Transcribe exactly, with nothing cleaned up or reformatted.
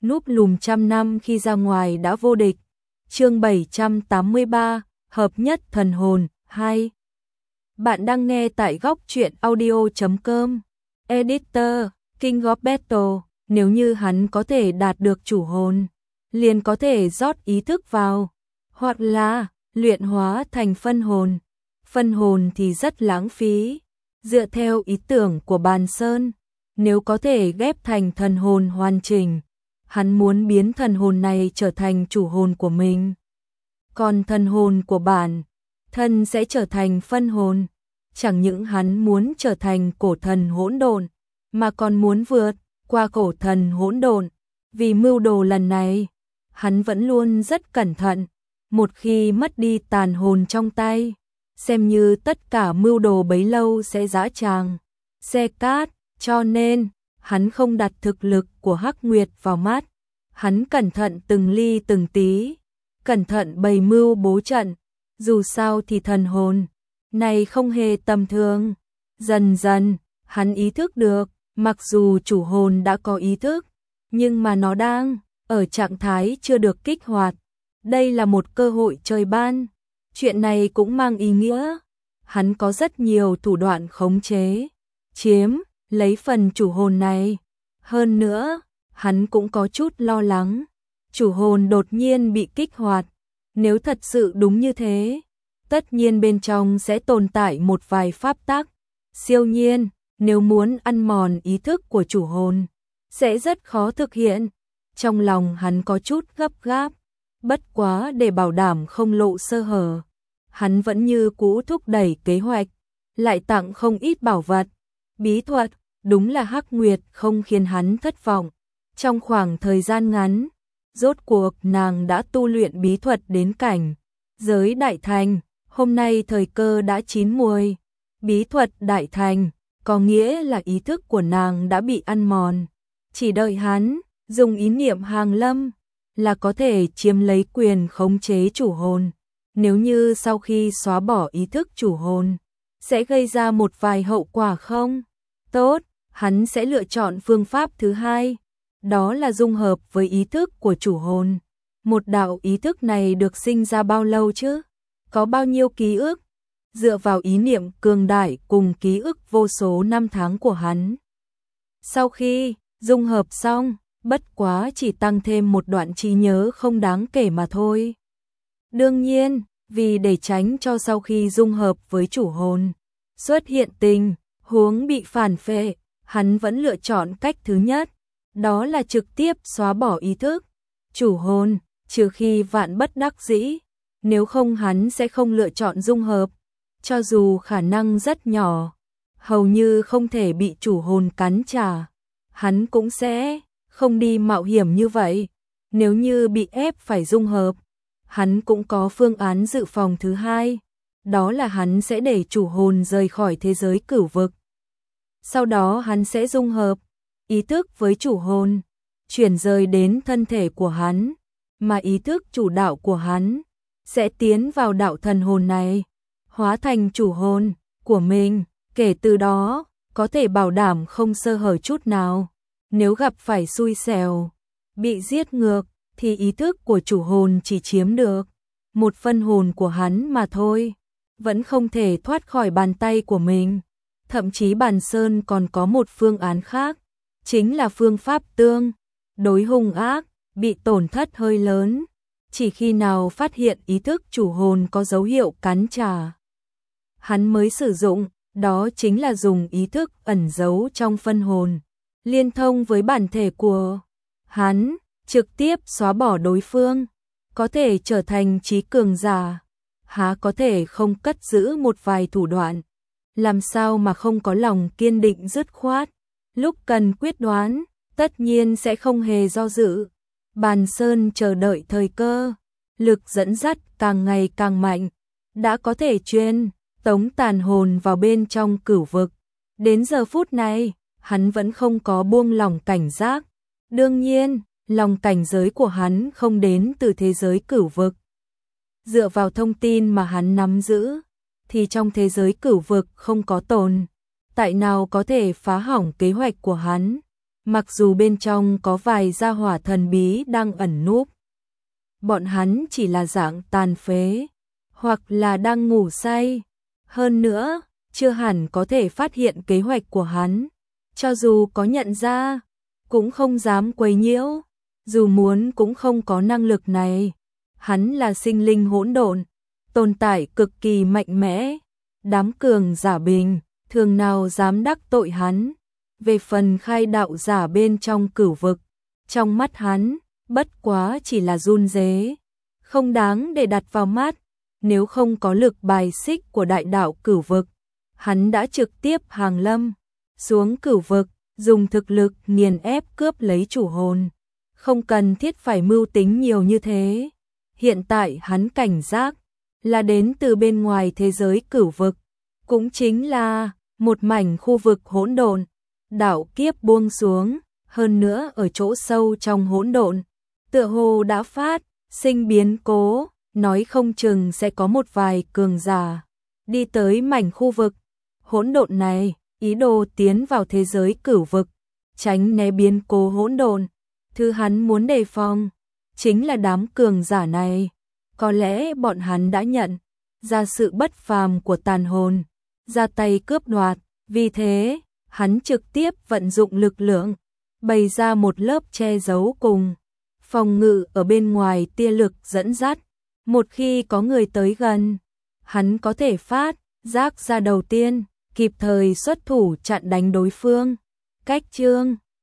núp lùm trăm năm khi ra ngoài đã vô địch. Chương bảy trăm tám mươi ba, hợp nhất thần hồn, hai. Bạn đang nghe tại góc truyện audio chấm com. Editor, King of Battle, nếu như hắn có thể đạt được chủ hồn, liền có thể rót ý thức vào, hoặc là luyện hóa thành phân hồn. Phân hồn thì rất lãng phí. Dựa theo ý tưởng của Bàn Sơn, nếu có thể ghép thành thần hồn hoàn chỉnh, hắn muốn biến thần hồn này trở thành chủ hồn của mình. Còn thần hồn của bản thân sẽ trở thành phân hồn. Chẳng những hắn muốn trở thành cổ thần hỗn độn, mà còn muốn vượt qua cổ thần hỗn độn. Vì mưu đồ lần này, hắn vẫn luôn rất cẩn thận. Một khi mất đi tàn hồn trong tay, xem như tất cả mưu đồ bấy lâu sẽ dã tràng, xe cát. Cho nên, hắn không đặt thực lực của Hắc Nguyệt vào mắt. Hắn cẩn thận từng ly từng tí, cẩn thận bày mưu bố trận. Dù sao thì thần hồn này không hề tầm thường. Dần dần, hắn ý thức được, mặc dù chủ hồn đã có ý thức, nhưng mà nó đang ở trạng thái chưa được kích hoạt. Đây là một cơ hội trời ban. Chuyện này cũng mang ý nghĩa hắn có rất nhiều thủ đoạn khống chế, chiếm lấy phần chủ hồn này. Hơn nữa, hắn cũng có chút lo lắng chủ hồn đột nhiên bị kích hoạt. Nếu thật sự đúng như thế, tất nhiên bên trong sẽ tồn tại một vài pháp tắc siêu nhiên, nếu muốn ăn mòn ý thức của chủ hồn, sẽ rất khó thực hiện. Trong lòng hắn có chút gấp gáp, bất quá để bảo đảm không lộ sơ hở, hắn vẫn như cũ thúc đẩy kế hoạch, lại tặng không ít bảo vật, bí thuật. Đúng là Hắc Nguyệt không khiến hắn thất vọng. Trong khoảng thời gian ngắn, rốt cuộc nàng đã tu luyện bí thuật đến cảnh giới đại thành. Hôm nay thời cơ đã chín muồi. Bí thuật đại thành có nghĩa là ý thức của nàng đã bị ăn mòn, chỉ đợi hắn dùng ý niệm hàng lâm là có thể chiếm lấy quyền khống chế chủ hồn. Nếu như sau khi xóa bỏ ý thức chủ hồn, sẽ gây ra một vài hậu quả không tốt, hắn sẽ lựa chọn phương pháp thứ hai, đó là dung hợp với ý thức của chủ hồn. Một đạo ý thức này được sinh ra bao lâu chứ? Có bao nhiêu ký ức? Dựa vào ý niệm cường đại cùng ký ức vô số năm tháng của hắn, sau khi dung hợp xong, bất quá chỉ tăng thêm một đoạn trí nhớ không đáng kể mà thôi. Đương nhiên, vì để tránh cho sau khi dung hợp với chủ hồn xuất hiện tình huống bị phản phệ, hắn vẫn lựa chọn cách thứ nhất, đó là trực tiếp xóa bỏ ý thức chủ hồn, trừ khi vạn bất đắc dĩ, nếu không hắn sẽ không lựa chọn dung hợp. Cho dù khả năng rất nhỏ, hầu như không thể bị chủ hồn cắn trả, hắn cũng sẽ không đi mạo hiểm như vậy. Nếu như bị ép phải dung hợp, hắn cũng có phương án dự phòng thứ hai, đó là hắn sẽ để chủ hồn rời khỏi thế giới cửu vực. Sau đó hắn sẽ dung hợp ý thức với chủ hồn, chuyển rời đến thân thể của hắn, mà ý thức chủ đạo của hắn sẽ tiến vào đạo thần hồn này, hóa thành chủ hồn của mình. Kể từ đó, có thể bảo đảm không sơ hở chút nào. Nếu gặp phải xui xẻo, bị giết ngược, thì ý thức của chủ hồn chỉ chiếm được một phân hồn của hắn mà thôi, vẫn không thể thoát khỏi bàn tay của mình. Thậm chí Bàn Sơn còn có một phương án khác, chính là phương pháp tương đối hung ác, bị tổn thất hơi lớn. Chỉ khi nào phát hiện ý thức chủ hồn có dấu hiệu cắn trả, hắn mới sử dụng, đó chính là dùng ý thức ẩn giấu trong phân hồn, liên thông với bản thể của hắn, trực tiếp xóa bỏ đối phương, có thể trở thành trí cường giả. Há có thể không cất giữ một vài thủ đoạn, làm sao mà không có lòng kiên định dứt khoát, lúc cần quyết đoán, tất nhiên sẽ không hề do dự. Bàn Sơn chờ đợi thời cơ, lực dẫn dắt càng ngày càng mạnh, đã có thể truyền tống tàn hồn vào bên trong cửu vực. Đến giờ phút này, hắn vẫn không có buông lỏng cảnh giác. Đương nhiên, lòng cảnh giới của hắn không đến từ thế giới cửu vực. Dựa vào thông tin mà hắn nắm giữ, thì trong thế giới cửu vực không có tồn tại nào có thể phá hỏng kế hoạch của hắn. mặc dù bên trong có vài gia hỏa thần bí đang ẩn núp. Bọn hắn chỉ là dạng tàn phế, hoặc là đang ngủ say. Hơn nữa, chưa hẳn có thể phát hiện kế hoạch của hắn. Cho dù có nhận ra, cũng không dám quấy nhiễu. Dù muốn cũng không có năng lực này. Hắn là sinh linh hỗn độn, tồn tại cực kỳ mạnh mẽ. Đám cường giả bình, thường nào dám đắc tội hắn. Về phần khai đạo giả bên trong cửu vực, trong mắt hắn, bất quá chỉ là run rế, không đáng để đặt vào mắt. Nếu không có lực bài xích của đại đạo cửu vực, hắn đã trực tiếp hàng lâm xuống cửu vực, dùng thực lực nghiền ép cướp lấy chủ hồn. Không cần thiết phải mưu tính nhiều như thế. Hiện tại hắn cảnh giác là đến từ bên ngoài thế giới cửu vực, cũng chính là một mảnh khu vực hỗn độn. Đạo kiếp buông xuống, hơn nữa ở chỗ sâu trong hỗn độn, tựa hồ đã phát sinh biến cố, nói không chừng sẽ có một vài cường giả đi tới mảnh khu vực hỗn độn này, ý đồ tiến vào thế giới cửu vực, tránh né biến cố hỗn độn. Thứ hắn muốn đề phòng chính là đám cường giả này. Có lẽ bọn hắn đã nhận ra sự bất phàm của tàn hồn, ra tay cướp đoạt, vì thế hắn trực tiếp vận dụng lực lượng, bày ra một lớp che giấu cùng phòng ngự ở bên ngoài tia lực dẫn dắt. Một khi có người tới gần, hắn có thể phát giác ra đầu tiên, kịp thời xuất thủ chặn đánh đối phương. Cách chương